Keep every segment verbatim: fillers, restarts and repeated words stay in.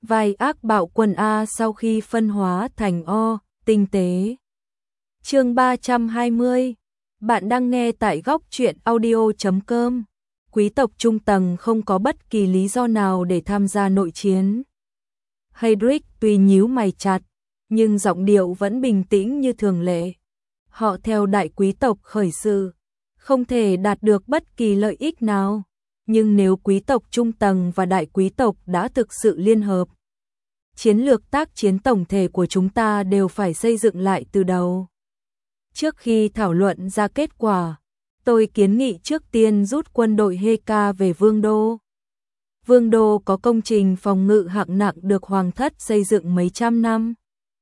vai ác bạo quân A sau khi phân hóa thành O, tinh tế. Chương ba trăm hai mươi. Bạn đang nghe tại góc truyện audio chấm com. Quý tộc trung tầng không có bất kỳ lý do nào để tham gia nội chiến. Heydrich tuy nhíu mày chặt, nhưng giọng điệu vẫn bình tĩnh như thường lệ. Họ theo đại quý tộc khởi sự, không thể đạt được bất kỳ lợi ích nào. Nhưng nếu quý tộc trung tầng và đại quý tộc đã thực sự liên hợp, chiến lược tác chiến tổng thể của chúng ta đều phải xây dựng lại từ đầu. Trước khi thảo luận ra kết quả, tôi kiến nghị trước tiên rút quân đội Heka về Vương đô. Vương đô có công trình phòng ngự hạng nặng được hoàng thất xây dựng mấy trăm năm,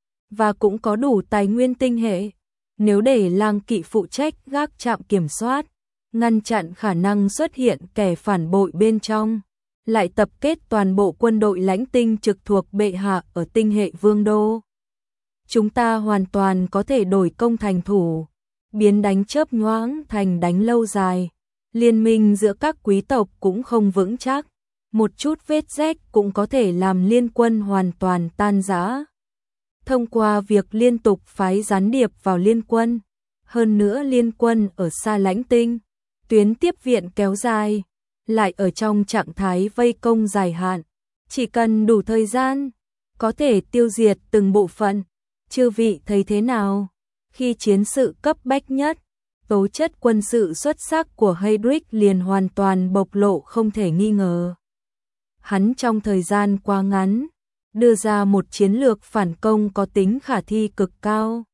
và cũng có đủ tài nguyên tinh hệ. Nếu để lang kỵ phụ trách gác trạm kiểm soát, ngăn chặn khả năng xuất hiện kẻ phản bội bên trong, lại tập kết toàn bộ quân đội lãnh tinh trực thuộc bệ hạ ở tinh hệ Vương đô, chúng ta hoàn toàn có thể đổi công thành thủ, biến đánh chớp nhoáng thành đánh lâu dài. Liên minh giữa các quý tộc cũng không vững chắc, một chút vết rách cũng có thể làm liên quân hoàn toàn tan rã. Thông qua việc liên tục phái gián điệp vào liên quân, hơn nữa liên quân ở xa lãnh tinh, tuyến tiếp viện kéo dài, lại ở trong trạng thái vây công dài hạn, chỉ cần đủ thời gian, có thể tiêu diệt từng bộ phận. Chư vị thấy thế nào? Khi chiến sự cấp bách nhất, tố chất quân sự xuất sắc của Heydrich liền hoàn toàn bộc lộ không thể nghi ngờ. Hắn trong thời gian quá ngắn, đưa ra một chiến lược phản công có tính khả thi cực cao.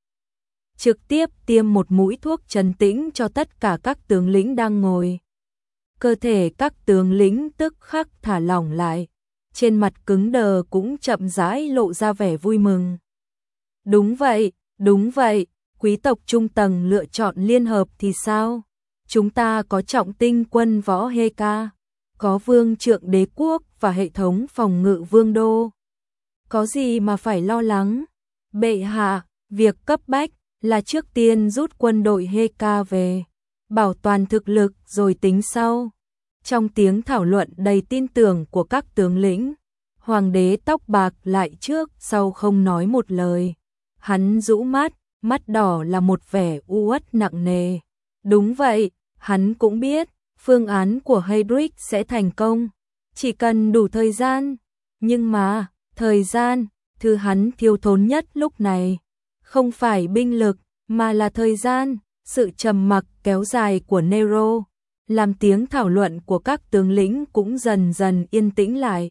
Trực tiếp tiêm một mũi thuốc trấn tĩnh cho tất cả các tướng lĩnh đang ngồi. Cơ thể các tướng lĩnh tức khắc thả lỏng lại, trên mặt cứng đờ cũng chậm rãi lộ ra vẻ vui mừng. Đúng vậy, đúng vậy, quý tộc trung tầng lựa chọn liên hợp thì sao? Chúng ta có trọng tinh quân võ Heka, có vương trượng đế quốc và hệ thống phòng ngự vương đô. Có gì mà phải lo lắng? Bệ hạ, việc cấp bách là trước tiên rút quân đội Heka về, bảo toàn thực lực rồi tính sau. Trong tiếng thảo luận đầy tin tưởng của các tướng lĩnh, hoàng đế tóc bạc lại trước sau không nói một lời. Hắn rũ mắt, mắt đỏ là một vẻ u uất nặng nề. Đúng vậy, hắn cũng biết phương án của Heydrich sẽ thành công, chỉ cần đủ thời gian. Nhưng mà, thời gian, thứ hắn thiếu thốn nhất lúc này, không phải binh lực, mà là thời gian. Sự trầm mặc kéo dài của Nero, làm tiếng thảo luận của các tướng lĩnh cũng dần dần yên tĩnh lại.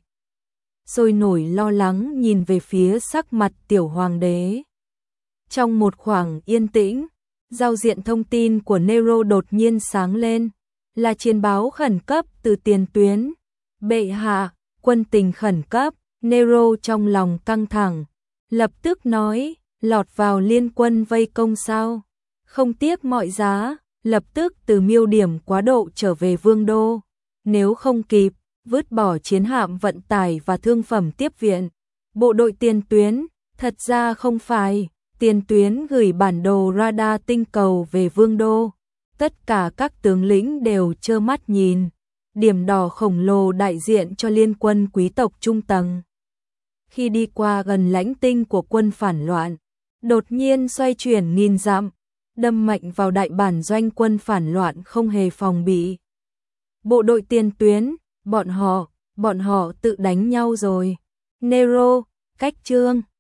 Sôi nổi lo lắng nhìn về phía sắc mặt tiểu hoàng đế. Trong một khoảng yên tĩnh, giao diện thông tin của Nero đột nhiên sáng lên, là chiến báo khẩn cấp từ tiền tuyến. Bệ hạ, quân tình khẩn cấp. Nero trong lòng căng thẳng, lập tức nói, lọt vào liên quân vây công sao? Không tiếc mọi giá, lập tức từ miêu điểm quá độ trở về Vương đô. Nếu không kịp, vứt bỏ chiến hạm vận tải và thương phẩm tiếp viện. Bộ đội tiền tuyến, thật ra không phải, tiền tuyến gửi bản đồ radar tinh cầu về Vương đô. Tất cả các tướng lĩnh đều trơ mắt nhìn, điểm đỏ khổng lồ đại diện cho liên quân quý tộc trung tầng. Khi đi qua gần lãnh tinh của quân phản loạn, đột nhiên xoay chuyển nghìn dặm, đâm mạnh vào đại bản doanh quân phản loạn không hề phòng bị. Bộ đội tiền tuyến, bọn họ, bọn họ tự đánh nhau rồi. Nero, cách chương.